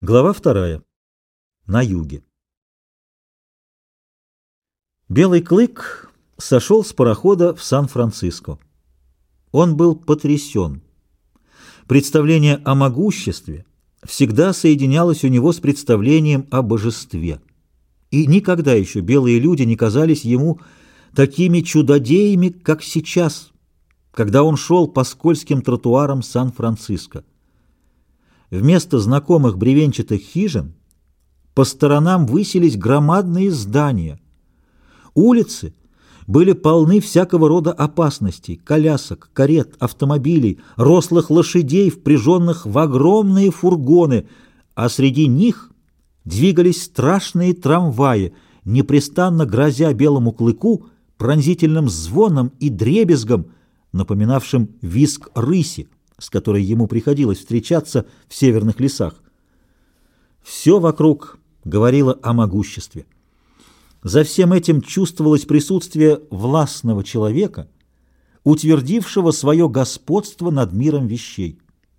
Глава 2. На юге. Белый клык сошел с парохода в Сан-Франциско. Он был потрясен. Представление о могуществе всегда соединялось у него с представлением о божестве. И никогда еще белые люди не казались ему такими чудодеями, как сейчас, когда он шел по скользким тротуарам Сан-Франциско. Вместо знакомых бревенчатых хижин по сторонам высились громадные здания. Улицы были полны всякого рода опасностей: колясок, карет, автомобилей, рослых лошадей, впряженных в огромные фургоны, а среди них двигались страшные трамваи, непрестанно грозя белому клыку пронзительным звоном и дребезгом, напоминавшим визг рыси, с которой ему приходилось встречаться в северных лесах. Все вокруг говорило о могуществе. За всем этим чувствовалось присутствие властного человека, утвердившего свое господство над миром вещей.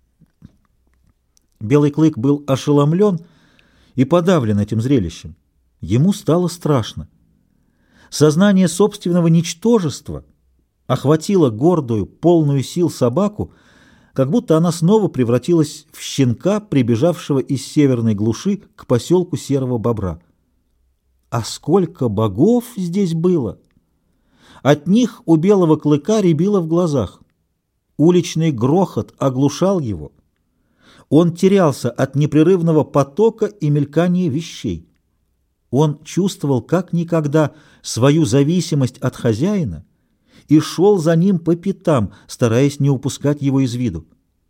Белый клык был ошеломлен и подавлен этим зрелищем. Ему стало страшно. Сознание собственного ничтожества охватило гордую, полную сил собаку, как будто она снова превратилась в щенка, прибежавшего из северной глуши к поселку Серого Бобра. А сколько богов здесь было! От них у белого клыка рябило в глазах. Уличный грохот оглушал его. Он терялся от непрерывного потока и мелькания вещей. Он чувствовал как никогда свою зависимость от хозяина и шел за ним по пятам, стараясь не упускать его из виду.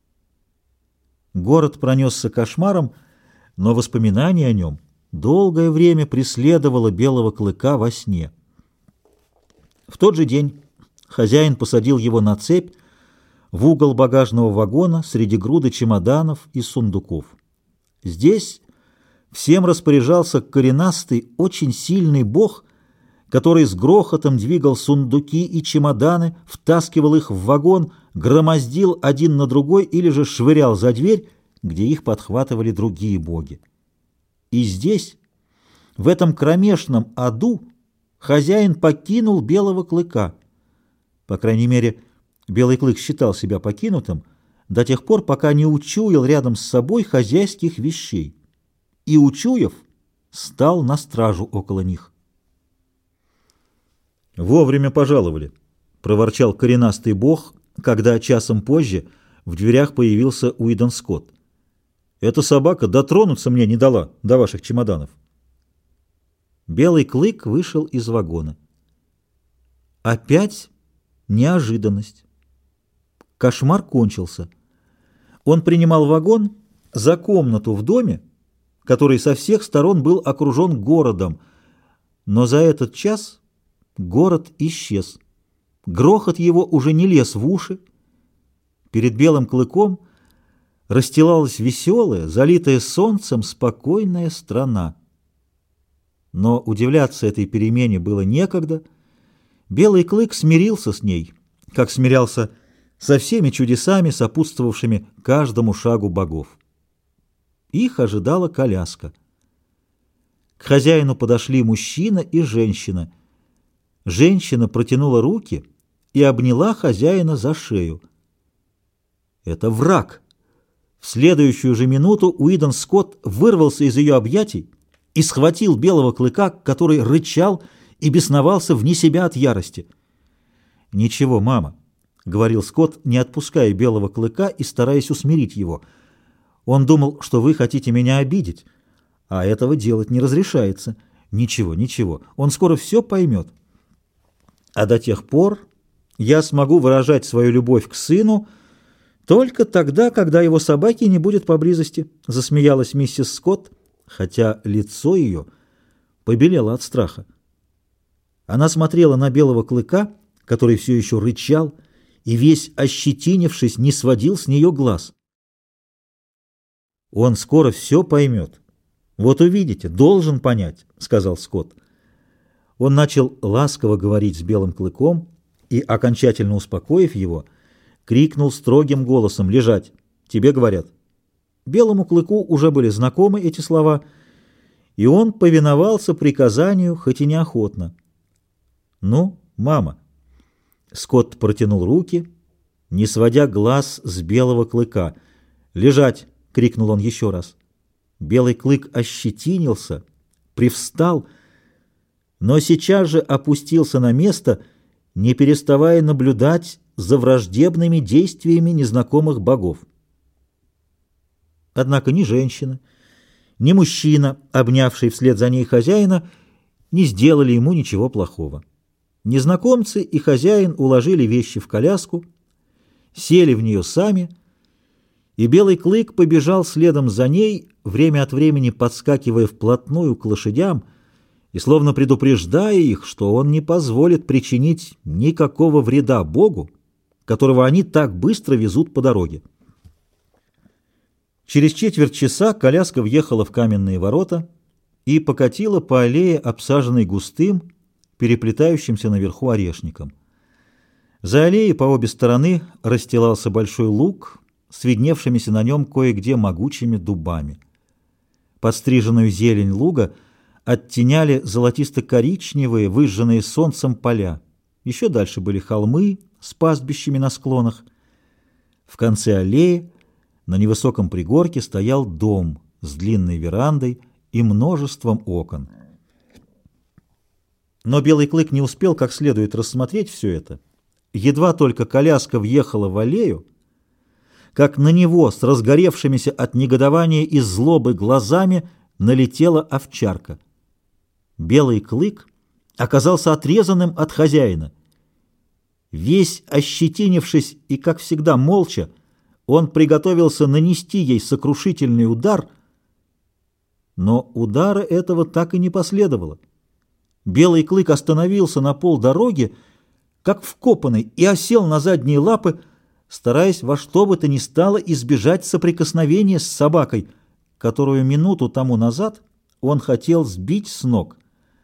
Город пронесся кошмаром, но воспоминание о нем долгое время преследовало белого клыка во сне. В тот же день хозяин посадил его на цепь в угол багажного вагона среди груды чемоданов и сундуков. Здесь всем распоряжался коренастый, очень сильный бог, который с грохотом двигал сундуки и чемоданы, втаскивал их в вагон, громоздил один на другой или же швырял за дверь, где их подхватывали другие боги. И здесь, в этом кромешном аду, хозяин покинул белого клыка. По крайней мере, белый клык считал себя покинутым до тех пор, пока не учуял рядом с собой хозяйских вещей. И, учуяв, стал на стражу около них. «Вовремя пожаловали», — проворчал коренастый бог, когда часом позже в дверях появился Уидон Скотт. «Эта собака дотронуться мне не дала до ваших чемоданов». Белый клык вышел из вагона. Опять неожиданность. Кошмар кончился. Он принимал вагон за комнату в доме, который со всех сторон был окружен городом, но за этот час город исчез. Грохот его уже не лез в уши. Перед белым клыком расстилалась веселая, залитая солнцем, спокойная страна. Но удивляться этой перемене было некогда. Белый клык смирился с ней, как смирялся со всеми чудесами, сопутствовавшими каждому шагу богов. Их ожидала коляска. К хозяину подошли мужчина и женщина. Женщина протянула руки и обняла хозяина за шею. Это враг. В следующую же минуту Уидон Скотт вырвался из ее объятий и схватил белого клыка, который рычал и бесновался вне себя от ярости. «Ничего, мама», — говорил Скотт, не отпуская белого клыка и стараясь усмирить его. «Он думал, что вы хотите меня обидеть, а этого делать не разрешается. Ничего, ничего, он скоро все поймет. А до тех пор я смогу выражать свою любовь к сыну только тогда, когда его собаки не будет поблизости», — засмеялась миссис Скотт, хотя лицо ее побелело от страха. Она смотрела на белого клыка, который все еще рычал, и весь ощетинившись, не сводил с нее глаз. «Он скоро все поймет. Вот увидите, должен понять», — сказал Скотт. Он начал ласково говорить с белым клыком и, окончательно успокоив его, крикнул строгим голосом: «Лежать! Тебе говорят!» Белому клыку уже были знакомы эти слова, и он повиновался приказанию, хоть и неохотно. «Ну, мама». Скотт протянул руки, не сводя глаз с белого клыка. «Лежать!» — крикнул он еще раз. Белый клык ощетинился, привстал, но сейчас же опустился на место, не переставая наблюдать за враждебными действиями незнакомых богов. Однако ни женщина, ни мужчина, обнявший вслед за ней хозяина, не сделали ему ничего плохого. Незнакомцы и хозяин уложили вещи в коляску, сели в нее сами, и белый клык побежал следом за ней, время от времени подскакивая вплотную к лошадям и словно предупреждая их, что он не позволит причинить никакого вреда Богу, которого они так быстро везут по дороге. Через четверть часа коляска въехала в каменные ворота и покатила по аллее, обсаженной густым, переплетающимся наверху орешником. За аллеей по обе стороны расстилался большой луг с видневшимися на нем кое-где могучими дубами. Подстриженную зелень луга оттеняли золотисто-коричневые, выжженные солнцем поля. Еще дальше были холмы с пастбищами на склонах. В конце аллеи на невысоком пригорке стоял дом с длинной верандой и множеством окон. Но белый клык не успел как следует рассмотреть все это. Едва только коляска въехала в аллею, как на него с разгоревшимися от негодования и злобы глазами налетела овчарка. Белый клык оказался отрезанным от хозяина. Весь ощетинившись и, как всегда, молча, он приготовился нанести ей сокрушительный удар, но удара этого так и не последовало. Белый клык остановился на полдороги, как вкопанный, и осел на задние лапы, стараясь во что бы то ни стало избежать соприкосновения с собакой, которую минуту тому назад он хотел сбить с ног.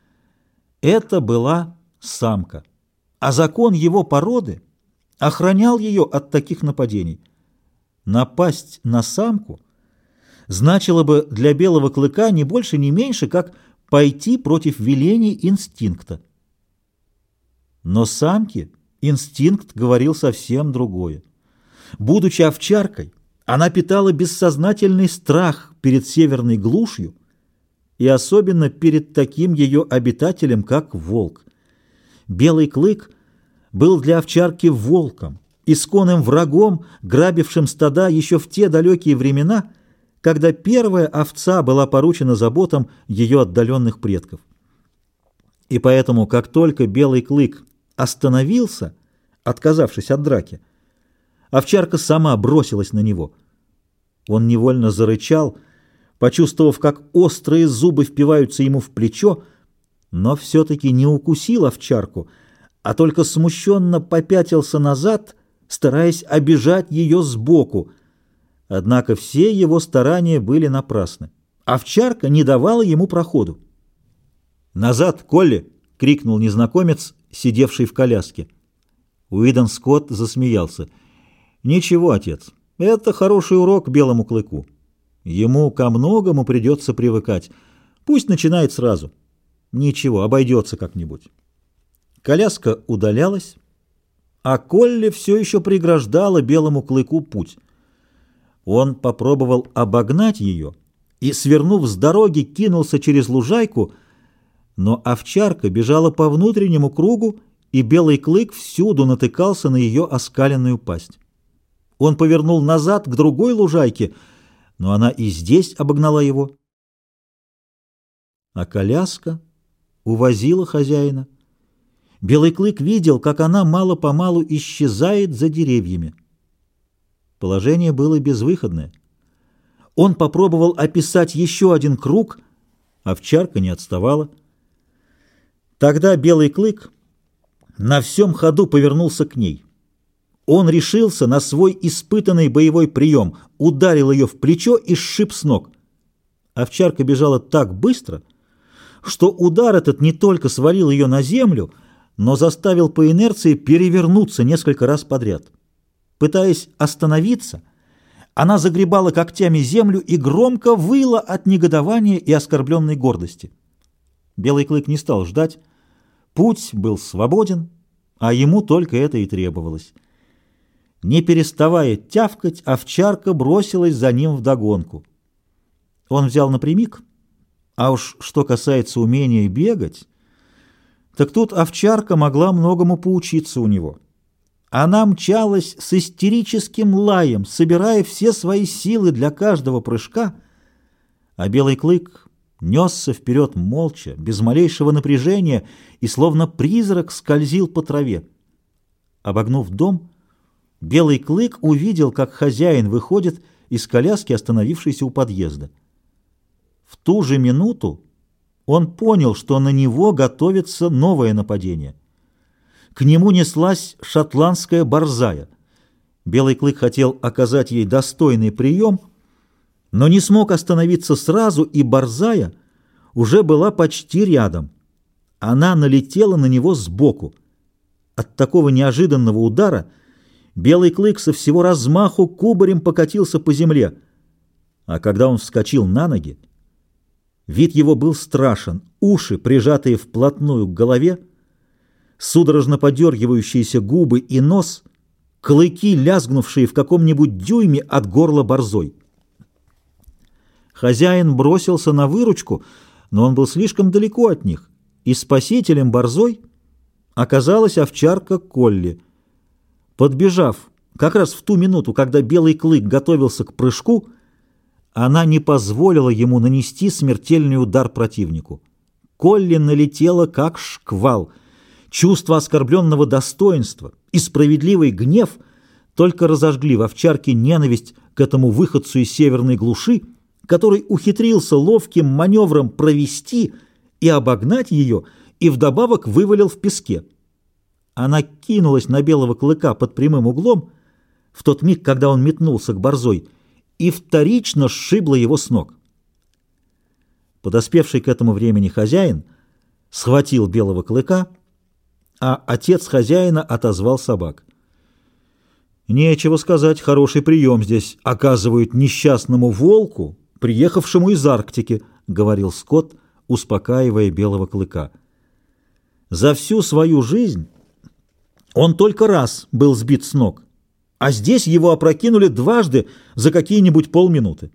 Это была самка, а закон его породы охранял ее от таких нападений. Напасть на самку значило бы для белого клыка не больше, не меньше, как пойти против велений инстинкта. Но самке инстинкт говорил совсем другое. Будучи овчаркой, она питала бессознательный страх перед северной глушью и особенно перед таким ее обитателем, как волк. Белый клык был для овчарки волком, исконным врагом, грабившим стада еще в те далекие времена, когда первая овца была поручена заботам ее отдаленных предков. И поэтому, как только белый клык остановился, отказавшись от драки, овчарка сама бросилась на него. Он невольно зарычал, почувствовав, как острые зубы впиваются ему в плечо, но все-таки не укусил овчарку, а только смущенно попятился назад, стараясь обижать ее сбоку. Однако все его старания были напрасны. Овчарка не давала ему проходу. «Назад, Колли!» — крикнул незнакомец, сидевший в коляске. Уидон Скотт засмеялся. «Ничего, отец, это хороший урок белому клыку. Ему ко многому придется привыкать. Пусть начинает сразу. Ничего, обойдется как-нибудь». Коляска удалялась, а Колли все еще преграждала белому клыку путь. Он попробовал обогнать ее и, свернув с дороги, кинулся через лужайку, но овчарка бежала по внутреннему кругу, и белый клык всюду натыкался на ее оскаленную пасть. Он повернул назад к другой лужайке, но она и здесь обогнала его. А коляска увозила хозяина. Белый клык видел, как она мало-помалу исчезает за деревьями. Положение было безвыходное. Он попробовал описать еще один круг, овчарка не отставала. Тогда белый клык на всем ходу повернулся к ней. Он решился на свой испытанный боевой прием, ударил ее в плечо и сшиб с ног. Овчарка бежала так быстро, что удар этот не только свалил ее на землю, но заставил по инерции перевернуться несколько раз подряд. Пытаясь остановиться, Она загребала когтями землю и громко выла от негодования и оскорбленной гордости. Белый клык не стал ждать. Путь был свободен, а ему только это и требовалось. Не переставая тявкать, овчарка бросилась за ним вдогонку. Он взял напрямик, а уж что касается умения бегать, так тут овчарка могла многому поучиться у него. Она мчалась с истерическим лаем, собирая все свои силы для каждого прыжка, а белый клык несся вперед молча, без малейшего напряжения, и словно призрак скользил по траве. Обогнув дом, белый клык увидел, как хозяин выходит из коляски, остановившейся у подъезда. В ту же минуту он понял, что на него готовится новое нападение. К нему неслась шотландская борзая. Белый клык хотел оказать ей достойный прием, но не смог остановиться сразу, и борзая уже была почти рядом. Она налетела на него сбоку. От такого неожиданного удара белый клык со всего размаху кубарем покатился по земле, а когда он вскочил на ноги, вид его был страшен, уши, прижатые вплотную к голове, судорожно подергивающиеся губы и нос, клыки, лязгнувшие в каком-нибудь дюйме от горла борзой. Хозяин бросился на выручку, но он был слишком далеко от них, и спасителем борзой оказалась овчарка Колли. Подбежав как раз в ту минуту, когда белый клык готовился к прыжку, она не позволила ему нанести смертельный удар противнику. Колли налетела как шквал. Чувство оскорбленного достоинства и справедливый гнев только разожгли в овчарке ненависть к этому выходцу из северной глуши, который ухитрился ловким маневром провести и обогнать ее, и вдобавок вывалил в песке. Она кинулась на белого клыка под прямым углом в тот миг, когда он метнулся к борзой, и вторично сшибла его с ног. Подоспевший к этому времени хозяин схватил белого клыка, а отец хозяина отозвал собак. «Нечего сказать, хороший прием здесь оказывают несчастному волку, приехавшему из Арктики», — говорил Скотт, успокаивая белого клыка. «За всю свою жизнь он только раз был сбит с ног, а здесь его опрокинули дважды за какие-нибудь полминуты».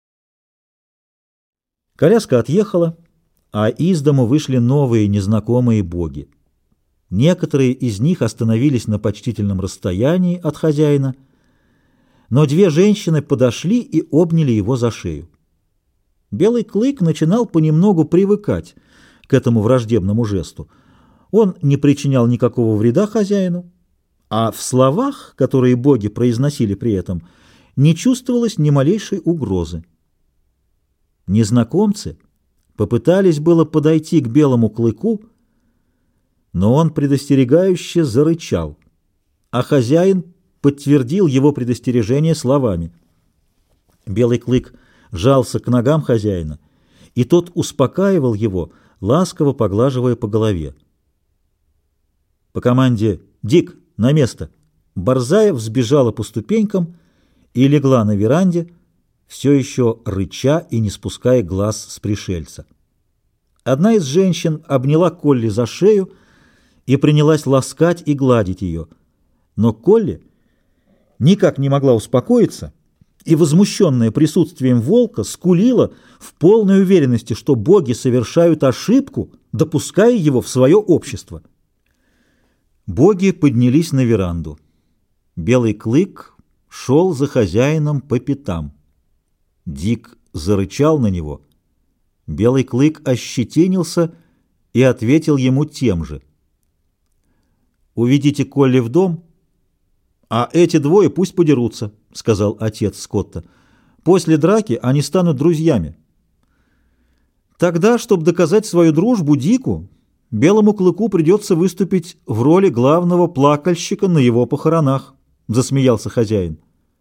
Коляска отъехала, а из дому вышли новые незнакомые боги. Некоторые из них остановились на почтительном расстоянии от хозяина, но две женщины подошли и обняли его за шею. Белый клык начинал понемногу привыкать к этому враждебному жесту. Он не причинял никакого вреда хозяину, а в словах, которые боги произносили при этом, не чувствовалось ни малейшей угрозы. Незнакомцы попытались было подойти к белому клыку, но он предостерегающе зарычал, а хозяин подтвердил его предостережение словами. Белый клык жался к ногам хозяина, и тот успокаивал его, ласково поглаживая по голове. По команде «Дик, на место!» борзая взбежала по ступенькам и легла на веранде, все еще рыча и не спуская глаз с пришельца. Одна из женщин обняла Колли за шею и принялась ласкать и гладить ее. Но Колли никак не могла успокоиться и, возмущенная присутствием волка, скулила в полной уверенности, что боги совершают ошибку, допуская его в свое общество. Боги поднялись на веранду. Белый клык шел за хозяином по пятам. Дик зарычал на него. Белый клык ощетинился и ответил ему тем же. «Уведите Колли в дом, а эти двое пусть подерутся», — сказал отец Скотта. «После драки они станут друзьями. Тогда, чтобы доказать свою дружбу Дику, белому клыку придется выступить в роли главного плакальщика на его похоронах», — засмеялся хозяин.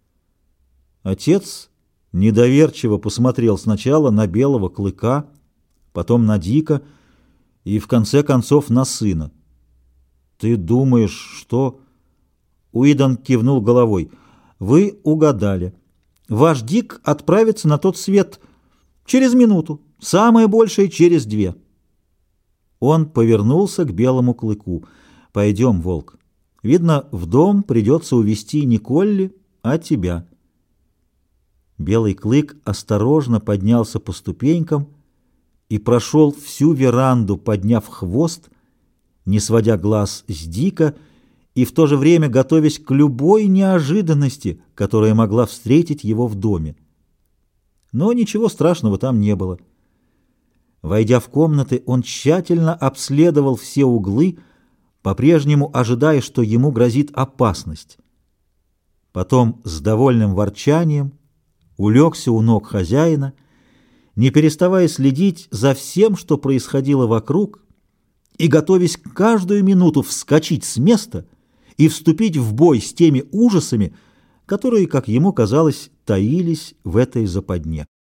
Отец недоверчиво посмотрел сначала на белого клыка, потом на Дика и, в конце концов, на сына. «Ты думаешь, что...» Уидон кивнул головой. «Вы угадали. ваш Дик отправится на тот свет через минуту, самое большее через 2. Он повернулся к белому клыку. «Пойдем, волк. Видно, в дом придется увести не Колли, а тебя». Белый клык осторожно поднялся по ступенькам и прошел всю веранду, подняв хвост, не сводя глаз с Дика и в то же время готовясь к любой неожиданности, которая могла встретить его в доме. Но ничего страшного там не было. Войдя в комнаты, он тщательно обследовал все углы, по-прежнему ожидая, что ему грозит опасность. Потом с довольным ворчанием улегся у ног хозяина, не переставая следить за всем, что происходило вокруг, и готовясь каждую минуту вскочить с места и вступить в бой с теми ужасами, которые, как ему казалось, таились в этой западне.